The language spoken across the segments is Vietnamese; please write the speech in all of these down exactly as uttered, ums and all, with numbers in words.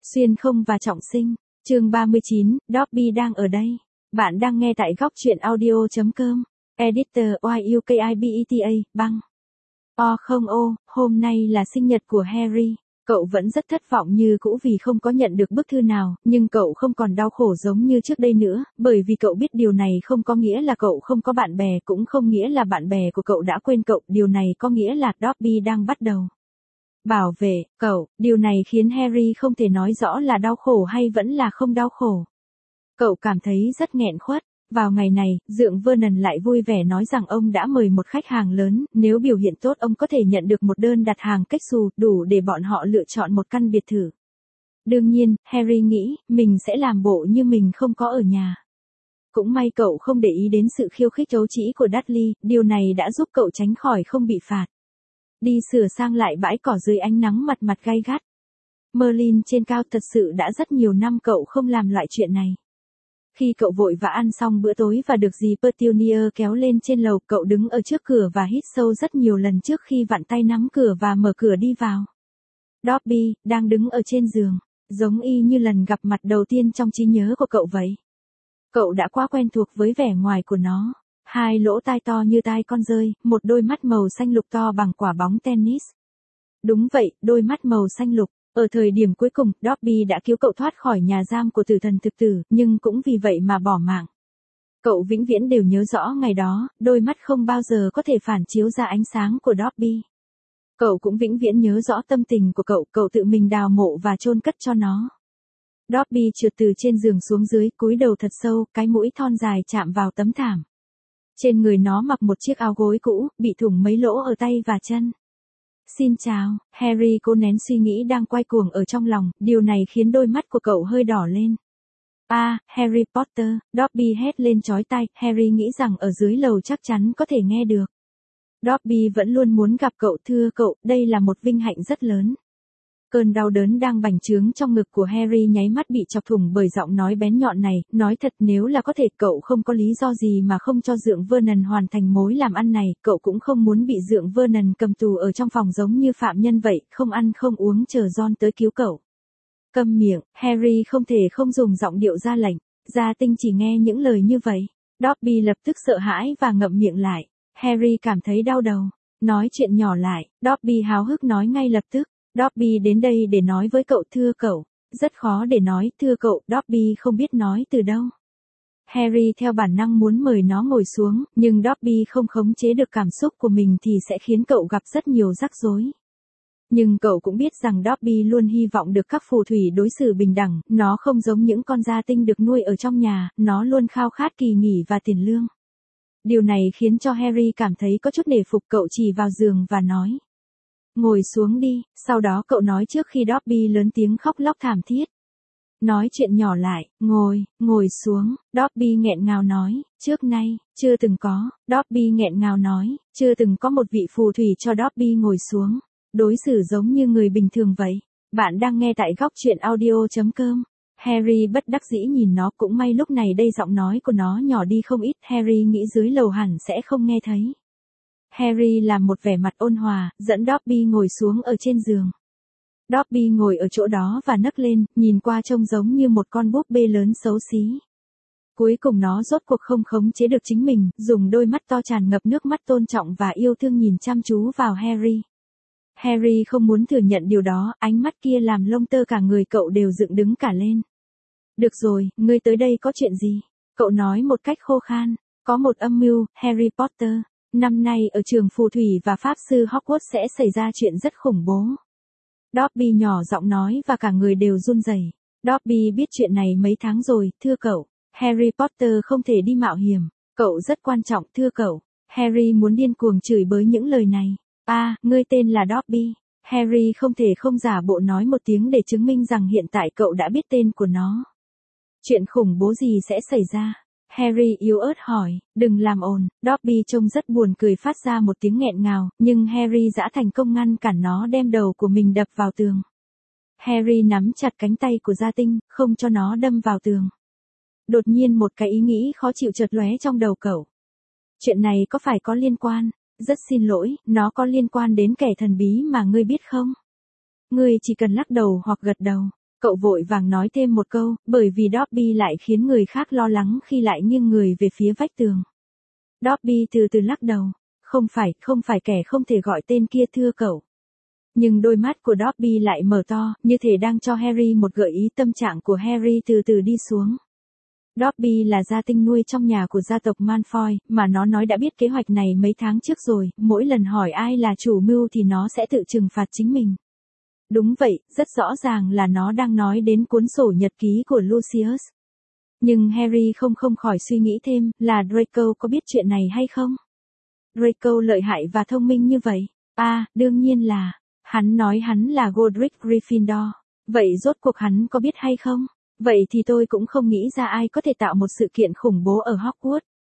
Xuyên không và trọng sinh. Chương ba mươi chín, Dobby đang ở đây. Bạn đang nghe tại góc truyện audio chấm com. Editor Y U K I B E T A, băng. O không ô, hôm nay là sinh nhật của Harry. Cậu vẫn rất thất vọng như cũ vì không có nhận được bức thư nào, nhưng cậu không còn đau khổ giống như trước đây nữa, bởi vì cậu biết điều này không có nghĩa là cậu không có bạn bè, cũng không nghĩa là bạn bè của cậu đã quên cậu, điều này có nghĩa là Dobby đang bắt đầu bảo vệ cậu. Điều này khiến Harry không thể nói rõ là đau khổ hay vẫn là không đau khổ. Cậu cảm thấy rất nghẹn khuất. Vào ngày này, Dượng Vernon lại vui vẻ nói rằng ông đã mời một khách hàng lớn, nếu biểu hiện tốt ông có thể nhận được một đơn đặt hàng cách xù, đủ để bọn họ lựa chọn một căn biệt thự. Đương nhiên, Harry nghĩ, mình sẽ làm bộ như mình không có ở nhà. Cũng may cậu không để ý đến sự khiêu khích ấu trĩ của Dudley, điều này đã giúp cậu tránh khỏi không bị phạt. Đi sửa sang lại bãi cỏ dưới ánh nắng mặt mặt gay gắt. Merlin trên cao, thật sự đã rất nhiều năm cậu không làm loại chuyện này. Khi cậu vội vã ăn xong bữa tối và được dì Petunia kéo lên trên lầu, cậu đứng ở trước cửa và hít sâu rất nhiều lần trước khi vặn tay nắm cửa và mở cửa đi vào. Dobby, đang đứng ở trên giường, giống y như lần gặp mặt đầu tiên trong trí nhớ của cậu vậy. Cậu đã quá quen thuộc với vẻ ngoài của nó. Hai lỗ tai to như tai con dơi, một đôi mắt màu xanh lục to bằng quả bóng tennis. Đúng vậy, đôi mắt màu xanh lục. Ở thời điểm cuối cùng, Dobby đã cứu cậu thoát khỏi nhà giam của tử thần thực tử, nhưng cũng vì vậy mà bỏ mạng. Cậu vĩnh viễn đều nhớ rõ ngày đó, đôi mắt không bao giờ có thể phản chiếu ra ánh sáng của Dobby. Cậu cũng vĩnh viễn nhớ rõ tâm tình của cậu, cậu tự mình đào mộ và chôn cất cho nó. Dobby trượt từ trên giường xuống dưới, cúi đầu thật sâu, cái mũi thon dài chạm vào tấm thảm. Trên người nó mặc một chiếc áo gối cũ, bị thủng mấy lỗ ở tay và chân. Xin chào, Harry cố nén suy nghĩ đang quay cuồng ở trong lòng, điều này khiến đôi mắt của cậu hơi đỏ lên. À, Harry Potter, Dobby hét lên chói tai, Harry nghĩ rằng ở dưới lầu chắc chắn có thể nghe được. Dobby vẫn luôn muốn gặp cậu, thưa cậu, đây là một vinh hạnh rất lớn. Cơn đau đớn đang bành trướng trong ngực của Harry nháy mắt bị chọc thủng bởi giọng nói bén nhọn này, nói thật nếu là có thể cậu không có lý do gì mà không cho Dượng Vernon hoàn thành mối làm ăn này, cậu cũng không muốn bị Dượng Vernon cầm tù ở trong phòng giống như phạm nhân vậy, không ăn không uống chờ Ron tới cứu cậu. Câm miệng, Harry không thể không dùng giọng điệu ra lệnh, Gia Tinh chỉ nghe những lời như vậy. Dobby lập tức sợ hãi và ngậm miệng lại, Harry cảm thấy đau đầu, nói chuyện nhỏ lại, Dobby háo hức nói ngay lập tức. Dobby đến đây để nói với cậu, thưa cậu. Rất khó để nói, thưa cậu, Dobby không biết nói từ đâu. Harry theo bản năng muốn mời nó ngồi xuống, nhưng Dobby không khống chế được cảm xúc của mình thì sẽ khiến cậu gặp rất nhiều rắc rối. Nhưng cậu cũng biết rằng Dobby luôn hy vọng được các phù thủy đối xử bình đẳng, nó không giống những con gia tinh được nuôi ở trong nhà, nó luôn khao khát kỳ nghỉ và tiền lương. Điều này khiến cho Harry cảm thấy có chút nể phục, cậu chỉ vào giường và nói. Ngồi xuống đi, sau đó cậu nói trước khi Dobby lớn tiếng khóc lóc thảm thiết. Nói chuyện nhỏ lại, ngồi, ngồi xuống, Dobby nghẹn ngào nói, trước nay, chưa từng có, Dobby nghẹn ngào nói, chưa từng có một vị phù thủy cho Dobby ngồi xuống, đối xử giống như người bình thường vậy. Bạn đang nghe tại góc truyện audio chấm com. Harry bất đắc dĩ nhìn nó, cũng may lúc này đây giọng nói của nó nhỏ đi không ít, Harry nghĩ dưới lầu hẳn sẽ không nghe thấy. Harry làm một vẻ mặt ôn hòa, dẫn Dobby ngồi xuống ở trên giường. Dobby ngồi ở chỗ đó và nấc lên, nhìn qua trông giống như một con búp bê lớn xấu xí. Cuối cùng nó rốt cuộc không khống chế được chính mình, dùng đôi mắt to tràn ngập nước mắt tôn trọng và yêu thương nhìn chăm chú vào Harry. Harry không muốn thừa nhận điều đó, ánh mắt kia làm lông tơ cả người cậu đều dựng đứng cả lên. Được rồi, ngươi tới đây có chuyện gì? Cậu nói một cách khô khan. Có một âm mưu, Harry Potter. Năm nay ở trường phù thủy và pháp sư Hogwarts sẽ xảy ra chuyện rất khủng bố. Dobby nhỏ giọng nói và cả người đều run rẩy. Dobby biết chuyện này mấy tháng rồi, thưa cậu. Harry Potter không thể đi mạo hiểm. Cậu rất quan trọng, thưa cậu. Harry muốn điên cuồng chửi bới những lời này. À, ngươi tên là Dobby. Harry không thể không giả bộ nói một tiếng để chứng minh rằng hiện tại cậu đã biết tên của nó. Chuyện khủng bố gì sẽ xảy ra? Harry yếu ớt hỏi, đừng làm ồn. Dobby trông rất buồn cười phát ra một tiếng nghẹn ngào, nhưng Harry đã thành công ngăn cản nó đem đầu của mình đập vào tường. Harry nắm chặt cánh tay của Gia Tinh, không cho nó đâm vào tường. Đột nhiên một cái ý nghĩ khó chịu chợt lóe trong đầu cậu. Chuyện này có phải có liên quan? Rất xin lỗi, nó có liên quan đến kẻ thần bí mà ngươi biết không? Ngươi chỉ cần lắc đầu hoặc gật đầu. Cậu vội vàng nói thêm một câu, bởi vì Dobby lại khiến người khác lo lắng khi lại nghiêng người về phía vách tường. Dobby từ từ lắc đầu. Không phải, không phải kẻ không thể gọi tên kia thưa cậu. Nhưng đôi mắt của Dobby lại mở to, như thể đang cho Harry một gợi ý. Tâm trạng của Harry từ từ đi xuống. Dobby là gia tinh nuôi trong nhà của gia tộc Malfoy, mà nó nói đã biết kế hoạch này mấy tháng trước rồi, mỗi lần hỏi ai là chủ mưu thì nó sẽ tự trừng phạt chính mình. Đúng vậy, rất rõ ràng là nó đang nói đến cuốn sổ nhật ký của Lucius. Nhưng Harry không không khỏi suy nghĩ thêm, là Draco có biết chuyện này hay không? Draco lợi hại và thông minh như vậy. À, đương nhiên là, hắn nói hắn là Godric Gryffindor. Vậy rốt cuộc hắn có biết hay không? Vậy thì tôi cũng không nghĩ ra ai có thể tạo một sự kiện khủng bố ở Hogwarts.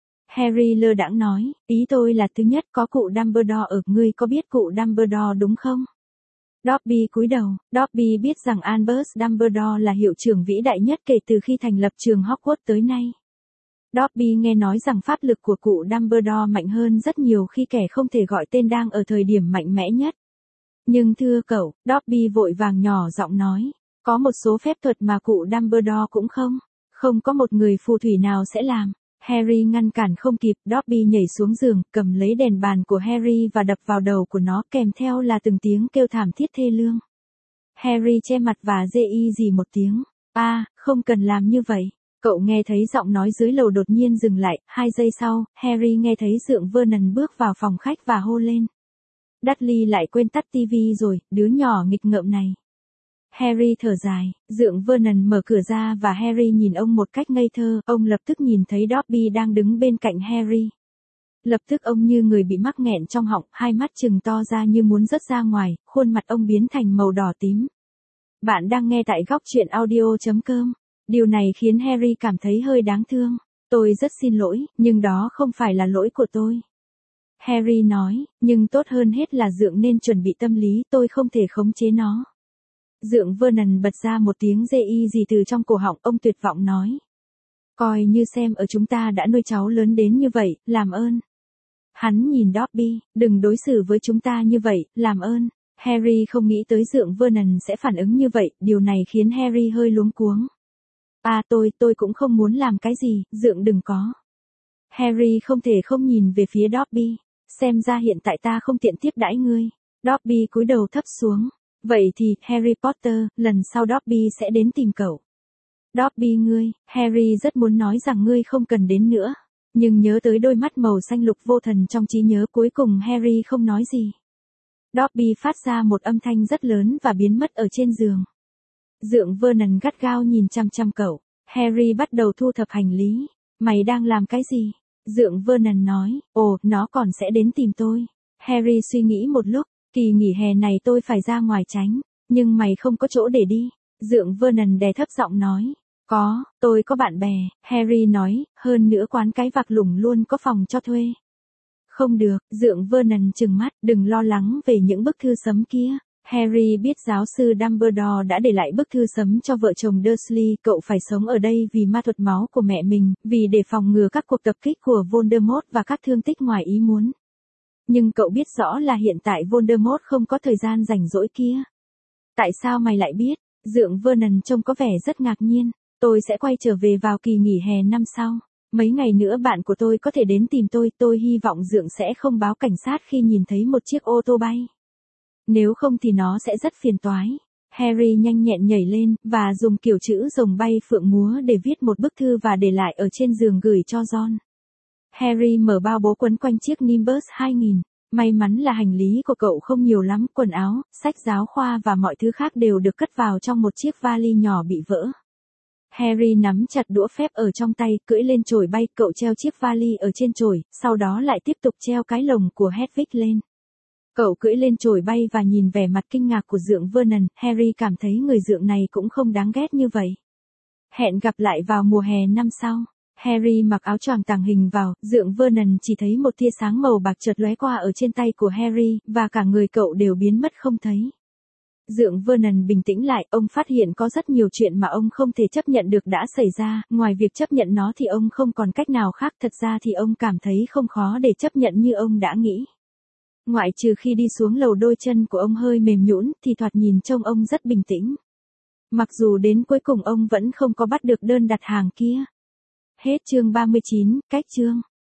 Harry lơ đãng nói, ý tôi là thứ nhất có cụ Dumbledore ở, ngươi có biết cụ Dumbledore đúng không? Dobby cúi đầu. Dobby biết rằng Albus Dumbledore là hiệu trưởng vĩ đại nhất kể từ khi thành lập trường Hogwarts tới nay. Dobby nghe nói rằng pháp lực của cụ Dumbledore mạnh hơn rất nhiều khi kẻ không thể gọi tên đang ở thời điểm mạnh mẽ nhất. Nhưng thưa cậu, Dobby vội vàng nhỏ giọng nói, có một số phép thuật mà cụ Dumbledore cũng không, không có một người phù thủy nào sẽ làm. Harry ngăn cản không kịp, Dobby nhảy xuống giường, cầm lấy đèn bàn của Harry và đập vào đầu của nó, kèm theo là từng tiếng kêu thảm thiết thê lương. Harry che mặt và rê y gì một tiếng. A, à, không cần làm như vậy. Cậu nghe thấy giọng nói dưới lầu đột nhiên dừng lại, hai giây sau, Harry nghe thấy Dượng Vernon bước vào phòng khách và hô lên. Dudley lại quên tắt tivi rồi, đứa nhỏ nghịch ngợm này. Harry thở dài, Dượng Vernon mở cửa ra và Harry nhìn ông một cách ngây thơ, ông lập tức nhìn thấy Dobby đang đứng bên cạnh Harry. Lập tức ông như người bị mắc nghẹn trong họng, hai mắt trừng to ra như muốn rớt ra ngoài, khuôn mặt ông biến thành màu đỏ tím. Bạn đang nghe tại góc truyện audio chấm com. Điều này khiến Harry cảm thấy hơi đáng thương. Tôi rất xin lỗi, nhưng đó không phải là lỗi của tôi. Harry nói, nhưng tốt hơn hết là Dượng nên chuẩn bị tâm lý, tôi không thể khống chế nó. Dượng Vernon bật ra một tiếng rê y gì từ trong cổ họng, ông tuyệt vọng nói. Coi như xem ở chúng ta đã nuôi cháu lớn đến như vậy, làm ơn. Hắn nhìn Dobby, đừng đối xử với chúng ta như vậy, làm ơn. Harry không nghĩ tới Dượng Vernon sẽ phản ứng như vậy, điều này khiến Harry hơi luống cuống. À tôi, tôi cũng không muốn làm cái gì, Dượng đừng có. Harry không thể không nhìn về phía Dobby, xem ra hiện tại ta không tiện tiếp đãi ngươi. Dobby cúi đầu thấp xuống. Vậy thì, Harry Potter, lần sau Dobby sẽ đến tìm cậu. Dobby ngươi, Harry rất muốn nói rằng ngươi không cần đến nữa. Nhưng nhớ tới đôi mắt màu xanh lục vô thần trong trí nhớ, cuối cùng Harry không nói gì. Dobby phát ra một âm thanh rất lớn và biến mất ở trên giường. Dượng Vernon gắt gao nhìn chăm chăm cậu. Harry bắt đầu thu thập hành lý. Mày đang làm cái gì? Dượng Vernon nói, ồ, nó còn sẽ đến tìm tôi. Harry suy nghĩ một lúc, kỳ nghỉ hè này tôi phải ra ngoài tránh, nhưng mày không có chỗ để đi. Dượng Vernon đè thấp giọng nói, có, tôi có bạn bè. Harry nói, hơn nữa quán cái vạc lủng luôn có phòng cho thuê. Không được, Dượng Vernon trừng mắt, đừng lo lắng về những bức thư sấm kia. Harry biết giáo sư Dumbledore đã để lại bức thư sấm cho vợ chồng Dursley, cậu phải sống ở đây vì ma thuật máu của mẹ mình, vì để phòng ngừa các cuộc tập kích của Voldemort và các thương tích ngoài ý muốn. Nhưng cậu biết rõ là hiện tại Voldemort không có thời gian rảnh rỗi kia. Tại sao mày lại biết? Dượng Vernon trông có vẻ rất ngạc nhiên. Tôi sẽ quay trở về vào kỳ nghỉ hè năm sau. Mấy ngày nữa bạn của tôi có thể đến tìm tôi, tôi hy vọng Dượng sẽ không báo cảnh sát khi nhìn thấy một chiếc ô tô bay. Nếu không thì nó sẽ rất phiền toái. Harry nhanh nhẹn nhảy lên, và dùng kiểu chữ rồng bay phượng múa để viết một bức thư và để lại ở trên giường gửi cho John. Harry mở bao bố quấn quanh chiếc Nimbus hai nghìn. May mắn là hành lý của cậu không nhiều lắm, quần áo, sách giáo khoa và mọi thứ khác đều được cất vào trong một chiếc vali nhỏ bị vỡ. Harry nắm chặt đũa phép ở trong tay, cưỡi lên chổi bay, cậu treo chiếc vali ở trên chổi, sau đó lại tiếp tục treo cái lồng của Hedwig lên. Cậu cưỡi lên chổi bay và nhìn vẻ mặt kinh ngạc của Dượng Vernon, Harry cảm thấy người Dượng này cũng không đáng ghét như vậy. Hẹn gặp lại vào mùa hè năm sau. Harry mặc áo choàng tàng hình vào, Dượng Vernon chỉ thấy một tia sáng màu bạc chợt lóe qua ở trên tay của Harry, và cả người cậu đều biến mất không thấy. Dượng Vernon bình tĩnh lại, ông phát hiện có rất nhiều chuyện mà ông không thể chấp nhận được đã xảy ra, ngoài việc chấp nhận nó thì ông không còn cách nào khác, thật ra thì ông cảm thấy không khó để chấp nhận như ông đã nghĩ. Ngoại trừ khi đi xuống lầu đôi chân của ông hơi mềm nhũn thì thoạt nhìn trông ông rất bình tĩnh. Mặc dù đến cuối cùng ông vẫn không có bắt được đơn đặt hàng kia. Hết chương ba mươi chín, cách chương.